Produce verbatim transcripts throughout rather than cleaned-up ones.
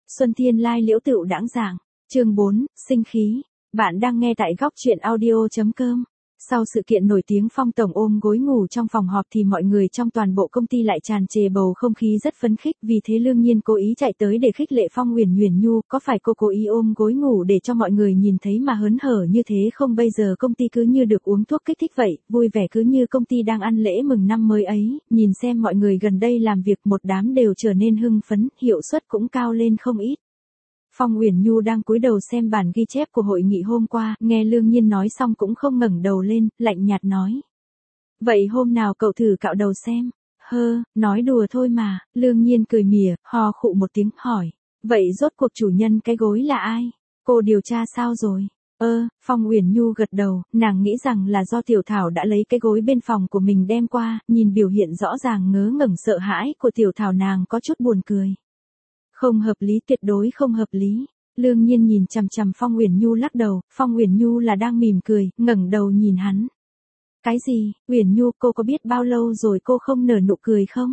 Xuân Thiên Lai Liễu Tựu Đãng Giảng, chương bốn, sinh khí. Bạn đang nghe tại góc truyện audio chấm com. Sau sự kiện nổi tiếng Phong tổng ôm gối ngủ trong phòng họp thì mọi người trong toàn bộ công ty lại tràn trề bầu không khí rất phấn khích, vì thế Lương Nhiên cố ý chạy tới để khích lệ Phong Uyển Uyển Nhu, có phải cô cố ý ôm gối ngủ để cho mọi người nhìn thấy mà hớn hở như thế không? Bây giờ công ty cứ như được uống thuốc kích thích vậy, vui vẻ cứ như công ty đang ăn lễ mừng năm mới ấy, nhìn xem mọi người gần đây làm việc một đám đều trở nên hưng phấn, hiệu suất cũng cao lên không ít. Phong Uyển Nhu đang cúi đầu xem bản ghi chép của hội nghị hôm qua, nghe Lương Nhiên nói xong cũng không ngẩng đầu lên, lạnh nhạt nói. Vậy hôm nào cậu thử cạo đầu xem. Hơ, nói đùa thôi mà. Lương Nhiên cười mỉa, ho khụ một tiếng, hỏi. Vậy rốt cuộc chủ nhân cái gối là ai? Cô điều tra sao rồi? Ơ, Phong Uyển Nhu gật đầu, nàng nghĩ rằng là do Tiểu Thảo đã lấy cái gối bên phòng của mình đem qua, nhìn biểu hiện rõ ràng ngớ ngẩn sợ hãi của Tiểu Thảo nàng có chút buồn cười. Không hợp lý, tuyệt đối không hợp lý. Lương Nhiên nhìn chằm chằm Phong Uyển Nhu lắc đầu, Phong Uyển Nhu là đang mỉm cười, ngẩng đầu nhìn hắn. Cái gì? Uyển Nhu, cô có biết bao lâu rồi cô không nở nụ cười không?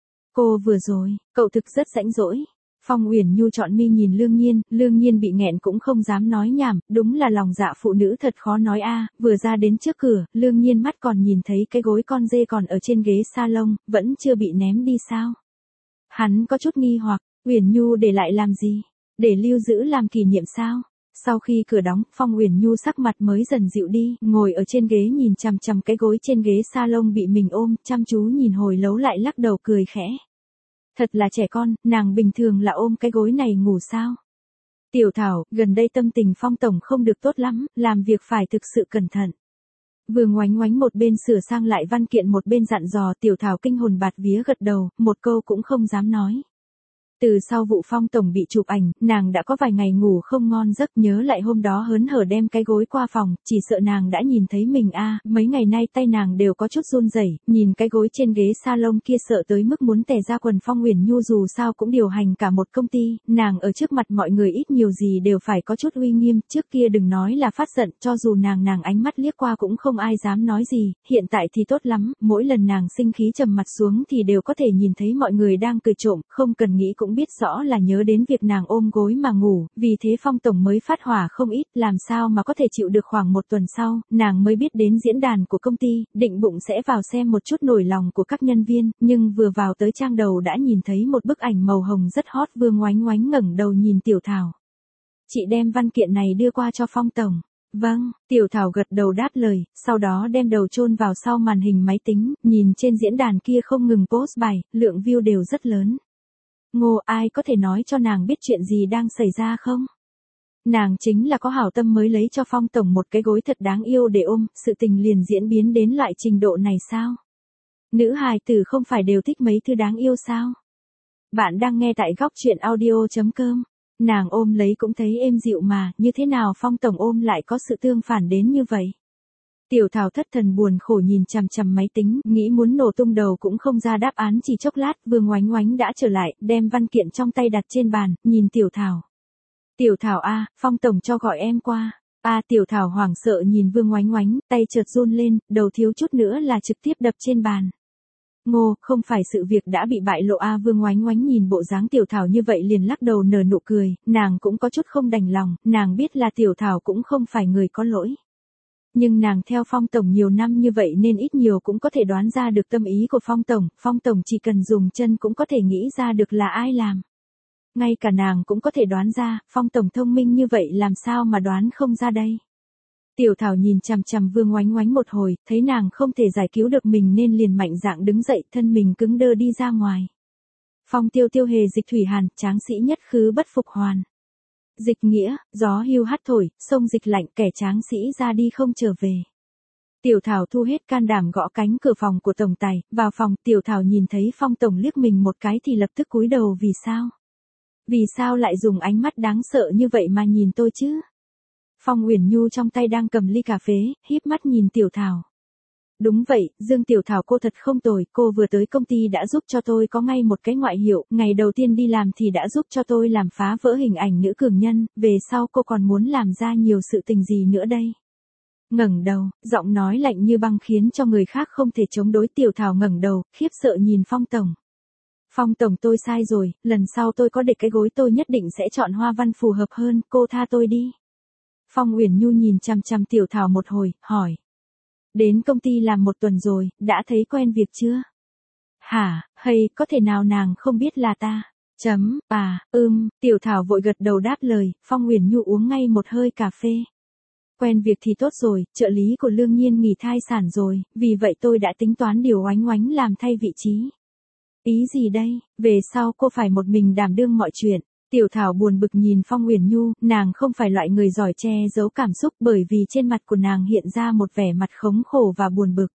Cô vừa rồi, cậu thực rất rãnh rỗi. Phong Uyển Nhu trọn mi nhìn Lương Nhiên, Lương Nhiên bị nghẹn cũng không dám nói nhảm, đúng là lòng dạ phụ nữ thật khó nói a. Vừa ra đến trước cửa, Lương Nhiên mắt còn nhìn thấy cái gối con dê còn ở trên ghế salon, vẫn chưa bị ném đi sao? Hắn có chút nghi hoặc. Uyển Nhu để lại làm gì? Để lưu giữ làm kỷ niệm sao? Sau khi cửa đóng, Phong Uyển Nhu sắc mặt mới dần dịu đi, ngồi ở trên ghế nhìn chằm chằm cái gối trên ghế salon bị mình ôm, chăm chú nhìn hồi lâu lại lắc đầu cười khẽ. Thật là trẻ con, nàng bình thường là ôm cái gối này ngủ sao? Tiểu Thảo, gần đây tâm tình Phong tổng không được tốt lắm, làm việc phải thực sự cẩn thận. Vừa ngoánh ngoánh một bên sửa sang lại văn kiện một bên dặn dò. Tiểu Thảo kinh hồn bạt vía gật đầu, một câu cũng không dám nói. Từ sau vụ Phong tổng bị chụp ảnh, nàng đã có vài ngày ngủ không ngon giấc, nhớ lại hôm đó hớn hở đem cái gối qua phòng, chỉ sợ nàng đã nhìn thấy mình a, à, mấy ngày nay tay nàng đều có chút run rẩy, nhìn cái gối trên ghế salon kia sợ tới mức muốn tè ra quần. Phong Uyển Nhu dù sao cũng điều hành cả một công ty, nàng ở trước mặt mọi người ít nhiều gì đều phải có chút uy nghiêm, trước kia đừng nói là phát giận, cho dù nàng nàng ánh mắt liếc qua cũng không ai dám nói gì, hiện tại thì tốt lắm, mỗi lần nàng sinh khí trầm mặt xuống thì đều có thể nhìn thấy mọi người đang cười trộm, không cần nghĩ cũng biết rõ là nhớ đến việc nàng ôm gối mà ngủ, vì thế Phong tổng mới phát hỏa không ít, làm sao mà có thể chịu được. Khoảng một tuần sau, nàng mới biết đến diễn đàn của công ty, định bụng sẽ vào xem một chút nổi lòng của các nhân viên, nhưng vừa vào tới trang đầu đã nhìn thấy một bức ảnh màu hồng rất hot. Vương ngoánh ngoánh ngẩng đầu nhìn Tiểu Thảo. Chị đem văn kiện này đưa qua cho Phong tổng. Vâng, Tiểu Thảo gật đầu đáp lời, sau đó đem đầu chôn vào sau màn hình máy tính, nhìn trên diễn đàn kia không ngừng post bài, lượng view đều rất lớn. Ngô, ai có thể nói cho nàng biết chuyện gì đang xảy ra không? Nàng chính là có hảo tâm mới lấy cho Phong tổng một cái gối thật đáng yêu để ôm, sự tình liền diễn biến đến loại trình độ này sao? Nữ hài tử không phải đều thích mấy thứ đáng yêu sao? Bạn đang nghe tại góc truyện audio chấm com. Nàng ôm lấy cũng thấy êm dịu mà, như thế nào Phong tổng ôm lại có sự tương phản đến như vậy? Tiểu Thảo thất thần buồn khổ nhìn chằm chằm máy tính, nghĩ muốn nổ tung đầu cũng không ra đáp án. Chỉ chốc lát, Vương ngoánh ngoánh đã trở lại, đem văn kiện trong tay đặt trên bàn, nhìn Tiểu Thảo. Tiểu Thảo a, Phong tổng cho gọi em qua. A à, Tiểu Thảo hoảng sợ nhìn Vương ngoánh ngoánh, tay chợt run lên, đầu thiếu chút nữa là trực tiếp đập trên bàn. Ngô, không phải sự việc đã bị bại lộ a. Vương ngoánh ngoánh nhìn bộ dáng Tiểu Thảo như vậy liền lắc đầu nở nụ cười, nàng cũng có chút không đành lòng, nàng biết là Tiểu Thảo cũng không phải người có lỗi. Nhưng nàng theo Phong tổng nhiều năm như vậy nên ít nhiều cũng có thể đoán ra được tâm ý của Phong tổng, Phong tổng chỉ cần dùng chân cũng có thể nghĩ ra được là ai làm. Ngay cả nàng cũng có thể đoán ra, Phong tổng thông minh như vậy làm sao mà đoán không ra đây. Tiểu Thảo nhìn chằm chằm Vương ngoánh ngoánh một hồi, thấy nàng không thể giải cứu được mình nên liền mạnh dạn đứng dậy, thân mình cứng đơ đi ra ngoài. Phong tiêu tiêu hề dịch thủy hàn, tráng sĩ nhất khứ bất phục hoàn. Dịch nghĩa, gió hưu hắt thổi, sông dịch lạnh, kẻ tráng sĩ ra đi không trở về. Tiểu Thảo thu hết can đảm gõ cánh cửa phòng của tổng tài, vào phòng, Tiểu Thảo nhìn thấy Phong tổng liếc mình một cái thì lập tức cúi đầu. Vì sao? Vì sao lại dùng ánh mắt đáng sợ như vậy mà nhìn tôi chứ? Phong Uyển Nhu trong tay đang cầm ly cà phê, híp mắt nhìn Tiểu Thảo. Đúng vậy, Dương Tiểu Thảo cô thật không tồi, cô vừa tới công ty đã giúp cho tôi có ngay một cái ngoại hiệu, ngày đầu tiên đi làm thì đã giúp cho tôi làm phá vỡ hình ảnh nữ cường nhân, về sau cô còn muốn làm ra nhiều sự tình gì nữa đây? Ngẩng đầu, giọng nói lạnh như băng khiến cho người khác không thể chống đối. Tiểu Thảo ngẩng đầu, khiếp sợ nhìn Phong tổng. Phong tổng tôi sai rồi, lần sau tôi có để cái gối tôi nhất định sẽ chọn hoa văn phù hợp hơn, cô tha tôi đi. Phong Uyển Nhu nhìn chằm chằm Tiểu Thảo một hồi, hỏi. Đến công ty làm một tuần rồi, đã thấy quen việc chưa? Hả, hay, có thể nào nàng không biết là ta? Chấm, à, ưm, Tiểu Thảo vội gật đầu đáp lời, Phong Uyển Nhu uống ngay một hơi cà phê. Quen việc thì tốt rồi, trợ lý của Lương Nhiên nghỉ thai sản rồi, vì vậy tôi đã tính toán điều Oánh Oánh làm thay vị trí. Ý gì đây, về sau cô phải một mình đảm đương mọi chuyện. Tiểu Thảo buồn bực nhìn Phong Uyển Nhu, nàng không phải loại người giỏi che giấu cảm xúc bởi vì trên mặt của nàng hiện ra một vẻ mặt khống khổ và buồn bực.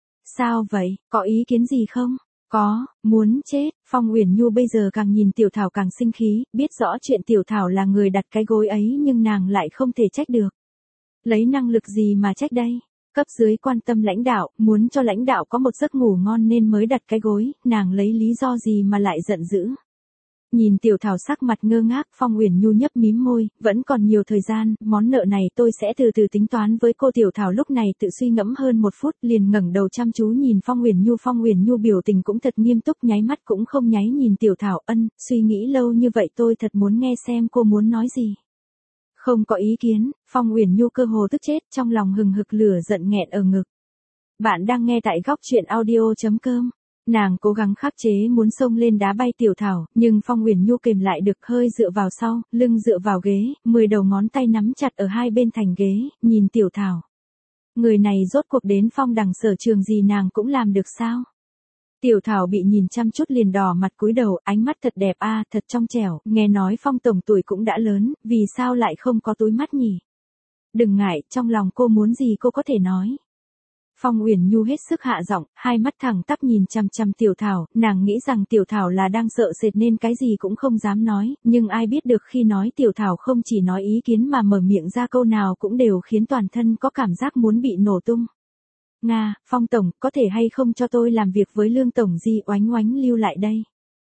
Sao vậy, có ý kiến gì không? Có, muốn chết, Phong Uyển Nhu bây giờ càng nhìn Tiểu Thảo càng sinh khí, biết rõ chuyện Tiểu Thảo là người đặt cái gối ấy nhưng nàng lại không thể trách được. Lấy năng lực gì mà trách đây? Cấp dưới quan tâm lãnh đạo, muốn cho lãnh đạo có một giấc ngủ ngon nên mới đặt cái gối, nàng lấy lý do gì mà lại giận dữ? Nhìn Tiểu Thảo sắc mặt ngơ ngác, Phong Uyển Nhu nhấp mím môi, vẫn còn nhiều thời gian, món nợ này tôi sẽ từ từ tính toán với cô. Tiểu Thảo lúc này tự suy ngẫm hơn một phút, liền ngẩng đầu chăm chú nhìn Phong Uyển Nhu. Phong Uyển Nhu biểu tình cũng thật nghiêm túc, nháy mắt cũng không nháy nhìn Tiểu Thảo. Ân, suy nghĩ lâu như vậy tôi thật muốn nghe xem cô muốn nói gì. Không có ý kiến, Phong Uyển Nhu cơ hồ tức chết, trong lòng hừng hực lửa giận nghẹn ở ngực. Bạn đang nghe tại góc truyện audio chấm com. Nàng cố gắng khắc chế muốn xông lên đá bay Tiểu Thảo, nhưng Phong Uyển Nhu kềm lại được, hơi dựa vào sau, lưng dựa vào ghế, mười đầu ngón tay nắm chặt ở hai bên thành ghế, nhìn Tiểu Thảo. Người này rốt cuộc đến Phong đằng sở trường gì nàng cũng làm được sao? Tiểu Thảo bị nhìn chăm chút liền đỏ mặt cúi đầu, ánh mắt thật đẹp a, thật trong trẻo, nghe nói Phong tổng tuổi cũng đã lớn, vì sao lại không có túi mắt nhỉ? Đừng ngại, trong lòng cô muốn gì cô có thể nói. Phong Uyển Nhu hết sức hạ giọng, hai mắt thẳng tắp nhìn chằm chằm Tiểu Thảo, nàng nghĩ rằng Tiểu Thảo là đang sợ sệt nên cái gì cũng không dám nói, nhưng ai biết được khi nói Tiểu Thảo không chỉ nói ý kiến mà mở miệng ra câu nào cũng đều khiến toàn thân có cảm giác muốn bị nổ tung. Nga, Phong tổng, có thể hay không cho tôi làm việc với Lương tổng Di Oánh Oánh lưu lại đây.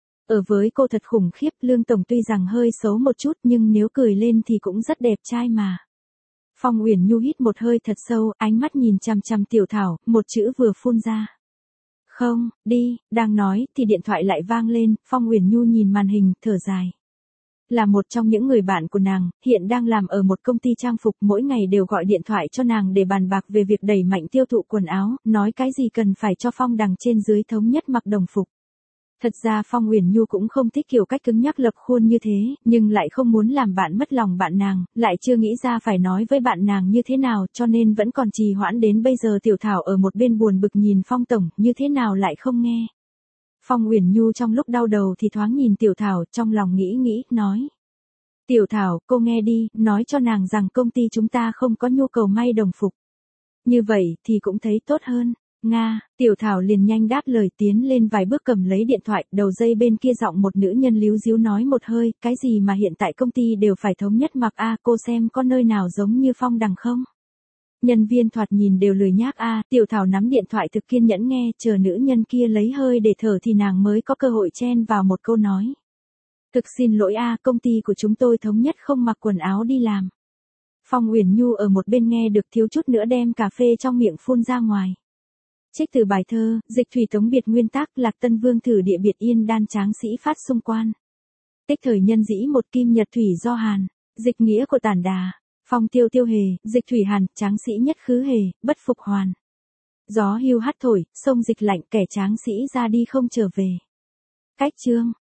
Ở với cô thật khủng khiếp, Lương tổng tuy rằng hơi xấu một chút nhưng nếu cười lên thì cũng rất đẹp trai mà. Phong Uyển Nhu hít một hơi thật sâu, ánh mắt nhìn chằm chằm Tiểu Thảo, một chữ vừa phun ra. Không, đi, đang nói thì điện thoại lại vang lên, Phong Uyển Nhu nhìn màn hình, thở dài. Là một trong những người bạn của nàng, hiện đang làm ở một công ty trang phục, mỗi ngày đều gọi điện thoại cho nàng để bàn bạc về việc đẩy mạnh tiêu thụ quần áo, nói cái gì cần phải cho Phong đằng trên dưới thống nhất mặc đồng phục. Thật ra Phong Uyển Nhu cũng không thích kiểu cách cứng nhắc lập khuôn như thế, nhưng lại không muốn làm bạn mất lòng bạn nàng, lại chưa nghĩ ra phải nói với bạn nàng như thế nào, cho nên vẫn còn trì hoãn đến bây giờ. Tiểu Thảo ở một bên buồn bực nhìn Phong tổng, như thế nào lại không nghe. Phong Uyển Nhu trong lúc đau đầu thì thoáng nhìn Tiểu Thảo, trong lòng nghĩ nghĩ, nói. Tiểu Thảo, cô nghe đi, nói cho nàng rằng công ty chúng ta không có nhu cầu may đồng phục. Như vậy thì cũng thấy tốt hơn. Nga, Tiểu Thảo liền nhanh đáp lời, tiến lên vài bước cầm lấy điện thoại, đầu dây bên kia giọng một nữ nhân líu díu nói một hơi, cái gì mà hiện tại công ty đều phải thống nhất mặc a, cô xem có nơi nào giống như Phong đằng không? Nhân viên thoạt nhìn đều lười nhác a. Tiểu Thảo nắm điện thoại thực kiên nhẫn nghe, chờ nữ nhân kia lấy hơi để thở thì nàng mới có cơ hội chen vào một câu nói. Thực xin lỗi a, công ty của chúng tôi thống nhất không mặc quần áo đi làm. Phong Uyển Nhu ở một bên nghe được thiếu chút nữa đem cà phê trong miệng phun ra ngoài. Trích từ bài thơ, Dịch thủy tống biệt nguyên tác, Lạc Tân Vương thử địa biệt yên đan tráng sĩ phát xung quan. Tích thời nhân dĩ một kim nhật thủy do hàn, dịch nghĩa của tản đà. Phong tiêu tiêu hề, dịch thủy hàn, tráng sĩ nhất khứ hề, bất phục hoàn. Gió hưu hắt thổi, sông dịch lạnh, kẻ tráng sĩ ra đi không trở về. Cách chương.